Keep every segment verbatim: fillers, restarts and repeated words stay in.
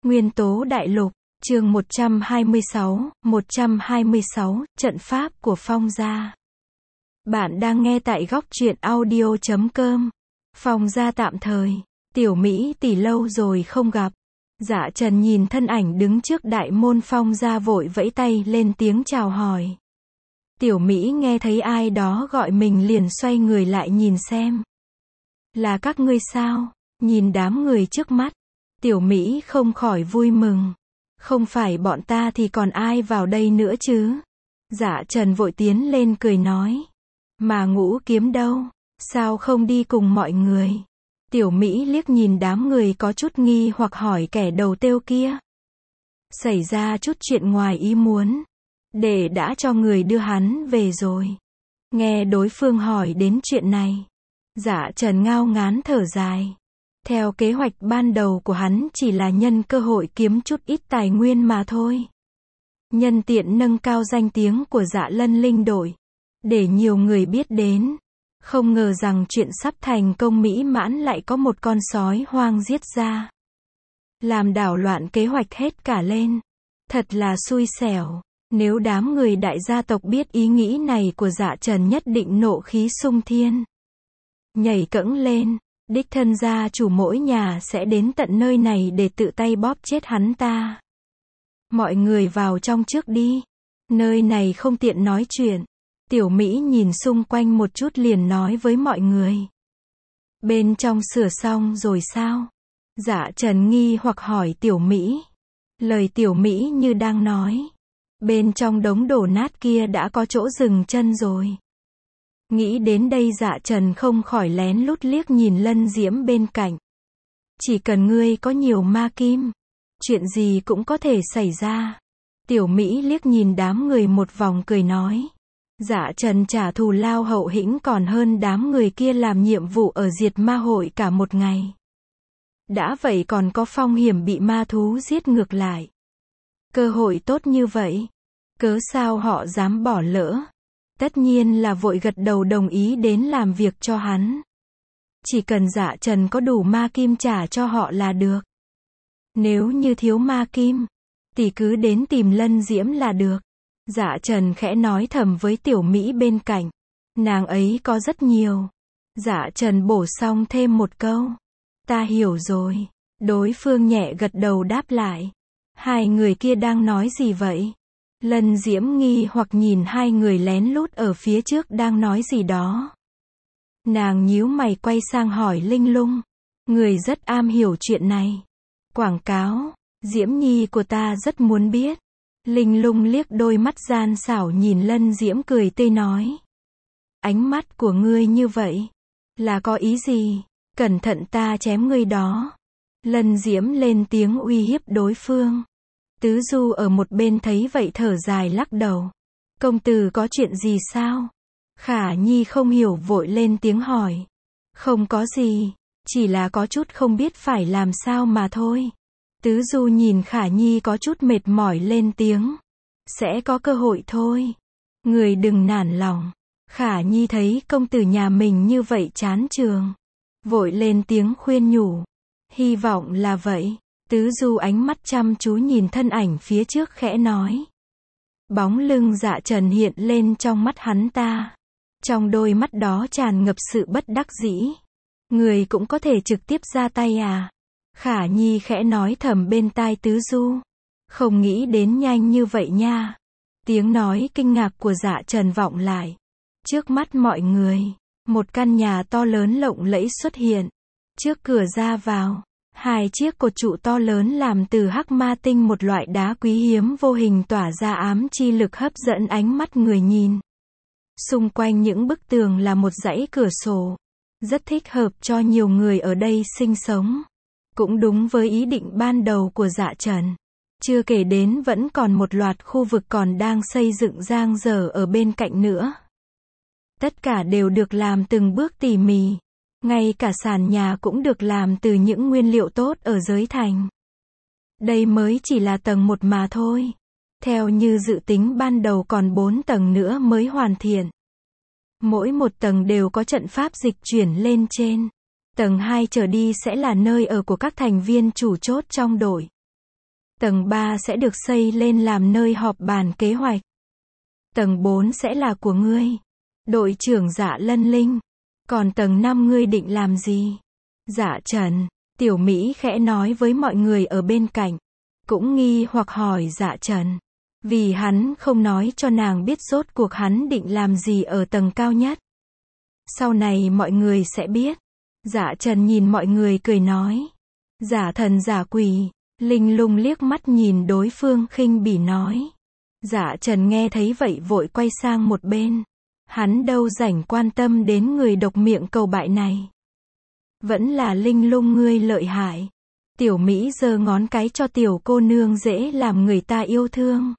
Nguyên tố đại lục, chương một trăm hai mươi sáu, một trăm hai mươi sáu, trận pháp của Phong gia. Bạn đang nghe tại góc truyện audio chấm com. Phong gia tạm thời, Tiểu Mỹ tỷ lâu rồi không gặp. Dạ Trần nhìn thân ảnh đứng trước đại môn Phong gia vội vẫy tay lên tiếng chào hỏi. Tiểu Mỹ nghe thấy ai đó gọi mình liền xoay người lại nhìn xem. Là các ngươi sao? Nhìn đám người trước mắt, Tiểu Mỹ không khỏi vui mừng. Không phải bọn ta thì còn ai vào đây nữa chứ? Dạ Trần vội tiến lên cười nói. Mà Ngũ Kiếm đâu? Sao không đi cùng mọi người? Tiểu Mỹ liếc nhìn đám người có chút nghi hoặc hỏi kẻ đầu têu kia. Xảy ra chút chuyện ngoài ý muốn. Để đã cho người đưa hắn về rồi. Nghe đối phương hỏi đến chuyện này, Dạ Trần ngao ngán thở dài. Theo kế hoạch ban đầu của hắn chỉ là nhân cơ hội kiếm chút ít tài nguyên mà thôi. Nhân tiện nâng cao danh tiếng của Dạ Lân Linh đội, để nhiều người biết đến. Không ngờ rằng chuyện sắp thành công mỹ mãn lại có một con sói hoang giết ra. Làm đảo loạn kế hoạch hết cả lên. Thật là xui xẻo. Nếu đám người đại gia tộc biết ý nghĩ này của Dạ Trần nhất định nộ khí xung thiên. Nhảy cẫng lên. Đích thân gia chủ mỗi nhà sẽ đến tận nơi này để tự tay bóp chết hắn ta. Mọi người vào trong trước đi. Nơi này không tiện nói chuyện. Tiểu Mỹ nhìn xung quanh một chút liền nói với mọi người. Bên trong sửa xong rồi sao? Dạ Trần nghi hoặc hỏi Tiểu Mỹ. Lời Tiểu Mỹ như đang nói. Bên trong đống đổ nát kia đã có chỗ dừng chân rồi. Nghĩ đến đây Dạ Trần không khỏi lén lút liếc nhìn Lân Diễm bên cạnh. Chỉ cần ngươi có nhiều ma kim, chuyện gì cũng có thể xảy ra. Tiểu Mỹ liếc nhìn đám người một vòng cười nói. Dạ Trần trả thù lao hậu hĩnh còn hơn đám người kia làm nhiệm vụ ở diệt ma hội cả một ngày. Đã vậy còn có phong hiểm bị ma thú giết ngược lại. Cơ hội tốt như vậy, cớ sao họ dám bỏ lỡ? Tất nhiên là vội gật đầu đồng ý đến làm việc cho hắn. Chỉ cần Dạ Trần có đủ ma kim trả cho họ là được. Nếu như thiếu ma kim, thì cứ đến tìm Lân Diễm là được. Dạ Trần khẽ nói thầm với Tiểu Mỹ bên cạnh. Nàng ấy có rất nhiều. Dạ Trần bổ xong thêm một câu. Ta hiểu rồi. Đối phương nhẹ gật đầu đáp lại. Hai người kia đang nói gì vậy? Lân Diễm nghi hoặc nhìn hai người lén lút ở phía trước đang nói gì đó. Nàng nhíu mày quay sang hỏi Linh Lung. Người rất am hiểu chuyện này. Quảng cáo, Diễm Nhi của ta rất muốn biết. Linh Lung liếc đôi mắt gian xảo nhìn Lân Diễm cười tươi nói. Ánh mắt của ngươi như vậy, là có ý gì? Cẩn thận ta chém ngươi đó. Lân Diễm lên tiếng uy hiếp đối phương. Tứ Du ở một bên thấy vậy thở dài lắc đầu. Công tử có chuyện gì sao? Khả Nhi không hiểu vội lên tiếng hỏi. Không có gì, chỉ là có chút không biết phải làm sao mà thôi. Tứ Du nhìn Khả Nhi có chút mệt mỏi lên tiếng. Sẽ có cơ hội thôi. Người đừng nản lòng. Khả Nhi thấy công tử nhà mình như vậy chán trường. Vội lên tiếng khuyên nhủ. Hy vọng là vậy. Tứ Du ánh mắt chăm chú nhìn thân ảnh phía trước khẽ nói. Bóng lưng Dạ Trần hiện lên trong mắt hắn ta. Trong đôi mắt đó tràn ngập sự bất đắc dĩ. Người cũng có thể trực tiếp ra tay à? Khả Nhi khẽ nói thầm bên tai Tứ Du. Không nghĩ đến nhanh như vậy nha. Tiếng nói kinh ngạc của Dạ Trần vọng lại. Trước mắt mọi người, một căn nhà to lớn lộng lẫy xuất hiện. Trước cửa ra vào, hai chiếc cột trụ to lớn làm từ hắc ma tinh, một loại đá quý hiếm vô hình tỏa ra ám chi lực hấp dẫn ánh mắt người nhìn. Xung quanh những bức tường là một dãy cửa sổ. Rất thích hợp cho nhiều người ở đây sinh sống. Cũng đúng với ý định ban đầu của Dạ Trần. Chưa kể đến vẫn còn một loạt khu vực còn đang xây dựng dang dở ở bên cạnh nữa. Tất cả đều được làm từng bước tỉ mỉ. Ngay cả sàn nhà cũng được làm từ những nguyên liệu tốt ở giới thành. Đây mới chỉ là tầng một mà thôi. Theo như dự tính ban đầu còn bốn tầng nữa mới hoàn thiện. Mỗi một tầng đều có trận pháp dịch chuyển lên trên. Tầng hai trở đi sẽ là nơi ở của các thành viên chủ chốt trong đội. Tầng ba sẽ được xây lên làm nơi họp bàn kế hoạch. Tầng bốn sẽ là của ngươi, đội trưởng Dạ Lân Linh. Còn tầng năm ngươi định làm gì? Dạ Trần, Tiểu Mỹ khẽ nói với mọi người ở bên cạnh. Cũng nghi hoặc hỏi Dạ Trần. Vì hắn không nói cho nàng biết rốt cuộc hắn định làm gì ở tầng cao nhất. Sau này mọi người sẽ biết. Dạ Trần nhìn mọi người cười nói. Giả thần giả quỷ. Linh Lung liếc mắt nhìn đối phương khinh bỉ nói. Dạ Trần nghe thấy vậy vội quay sang một bên. Hắn đâu rảnh quan tâm đến người độc miệng cầu bại này. Vẫn là Linh Lung ngươi lợi hại. Tiểu Mỹ giơ ngón cái cho tiểu cô nương dễ làm người ta yêu thương.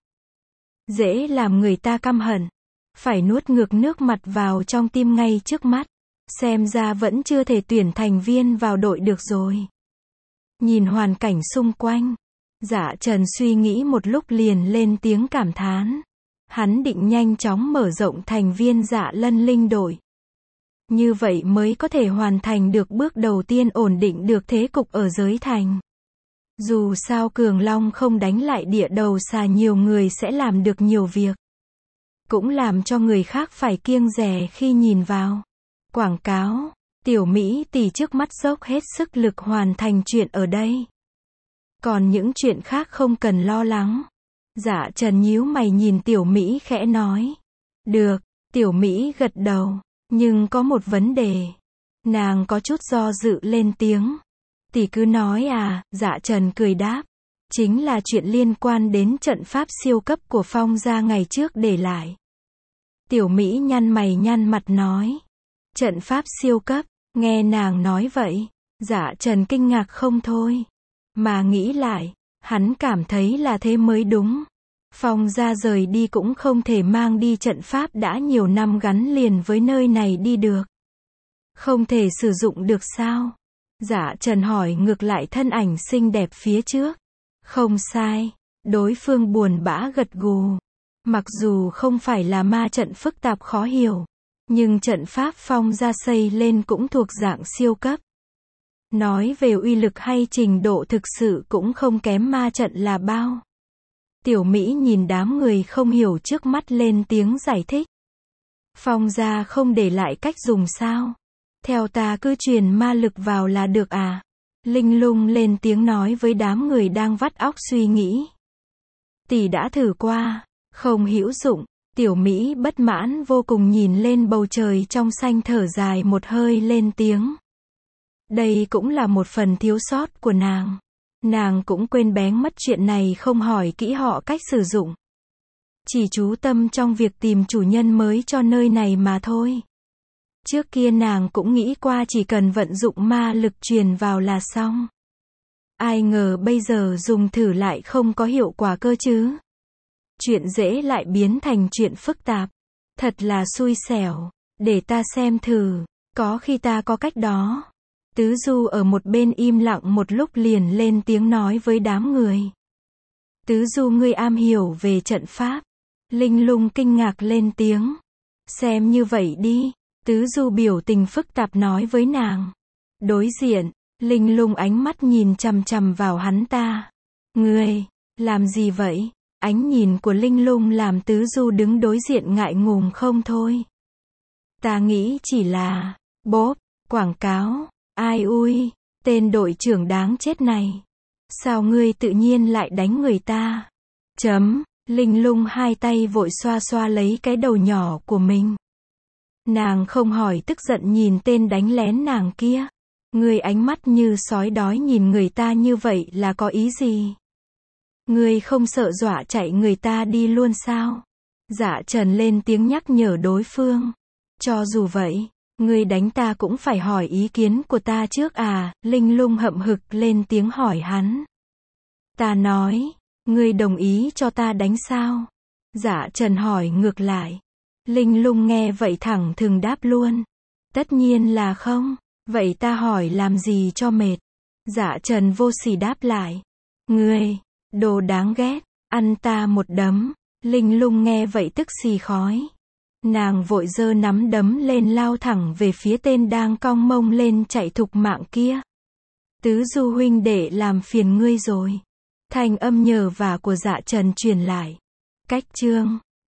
Dễ làm người ta căm hận. Phải nuốt ngược nước mặt vào trong tim ngay trước mắt. Xem ra vẫn chưa thể tuyển thành viên vào đội được rồi. Nhìn hoàn cảnh xung quanh. Dạ Trần suy nghĩ một lúc liền lên tiếng cảm thán. Hắn định nhanh chóng mở rộng thành viên Dạ Lân Linh đội. Như vậy mới có thể hoàn thành được bước đầu tiên ổn định được thế cục ở giới thành. Dù sao Cường Long không đánh lại địa đầu xà nhiều người sẽ làm được nhiều việc. Cũng làm cho người khác phải kiêng dè khi nhìn vào. Quảng cáo, Tiểu Mỹ tỷ trước mắt dốc hết sức lực hoàn thành chuyện ở đây. Còn những chuyện khác không cần lo lắng. Dạ Trần nhíu mày nhìn Tiểu Mỹ khẽ nói. Được, Tiểu Mỹ gật đầu. Nhưng có một vấn đề. Nàng có chút do dự lên tiếng. Tỷ cứ nói à, Dạ Trần cười đáp. Chính là chuyện liên quan đến trận pháp siêu cấp của Phong gia ngày trước để lại. Tiểu Mỹ nhăn mày nhăn mặt nói. Trận pháp siêu cấp, nghe nàng nói vậy. Dạ Trần kinh ngạc không thôi. Mà nghĩ lại, hắn cảm thấy là thế mới đúng. Phong gia rời đi cũng không thể mang đi trận pháp đã nhiều năm gắn liền với nơi này đi được. Không thể sử dụng được sao? Dạ Trần hỏi ngược lại thân ảnh xinh đẹp phía trước. Không sai. Đối phương buồn bã gật gù. Mặc dù không phải là ma trận phức tạp khó hiểu. Nhưng trận pháp Phong gia xây lên cũng thuộc dạng siêu cấp. Nói về uy lực hay trình độ thực sự cũng không kém ma trận là bao. Tiểu Mỹ nhìn đám người không hiểu trước mắt lên tiếng giải thích. Phong gia không để lại cách dùng sao? Theo ta cứ truyền ma lực vào là được à? Linh Lung lên tiếng nói với đám người đang vắt óc suy nghĩ. Tỷ đã thử qua, không hữu dụng. Tiểu Mỹ bất mãn vô cùng nhìn lên bầu trời trong xanh thở dài một hơi lên tiếng. Đây cũng là một phần thiếu sót của nàng. Nàng cũng quên bén mất chuyện này không hỏi kỹ họ cách sử dụng. Chỉ chú tâm trong việc tìm chủ nhân mới cho nơi này mà thôi. Trước kia nàng cũng nghĩ qua chỉ cần vận dụng ma lực truyền vào là xong. Ai ngờ bây giờ dùng thử lại không có hiệu quả cơ chứ. Chuyện dễ lại biến thành chuyện phức tạp. Thật là xui xẻo. Để ta xem thử. Có khi ta có cách đó. Tứ Du ở một bên im lặng một lúc liền lên tiếng nói với đám người. Tứ Du ngươi am hiểu về trận pháp. Linh Lung kinh ngạc lên tiếng. Xem như vậy đi. Tứ Du biểu tình phức tạp nói với nàng. Đối diện, Linh Lung ánh mắt nhìn chằm chằm vào hắn ta. Ngươi, làm gì vậy? Ánh nhìn của Linh Lung làm Tứ Du đứng đối diện ngại ngùng không thôi. Ta nghĩ chỉ là, bốp, quảng cáo. Ai ui, tên đội trưởng đáng chết này. Sao ngươi tự nhiên lại đánh người ta? Chấm, Linh Lung hai tay vội xoa xoa lấy cái đầu nhỏ của mình. Nàng không hỏi tức giận nhìn tên đánh lén nàng kia. Ngươi ánh mắt như sói đói nhìn người ta như vậy là có ý gì? Ngươi không sợ dọa chạy người ta đi luôn sao? Dạ Trần lên tiếng nhắc nhở đối phương. Cho dù vậy, ngươi đánh ta cũng phải hỏi ý kiến của ta trước à? Linh Lung hậm hực lên tiếng hỏi hắn. Ta nói, ngươi đồng ý cho ta đánh sao? Dạ Trần hỏi ngược lại. Linh Lung nghe vậy thẳng thừng đáp luôn. Tất nhiên là không. Vậy ta hỏi làm gì cho mệt? Dạ Trần vô sỉ đáp lại. Ngươi, đồ đáng ghét, ăn ta một đấm. Linh Lung nghe vậy tức xì khói. Nàng vội giơ nắm đấm lên lao thẳng về phía tên đang cong mông lên chạy thục mạng kia. Tứ Du huynh đệ làm phiền ngươi rồi. Thanh âm nhờ vả của Dạ Trần truyền lại. Cách chương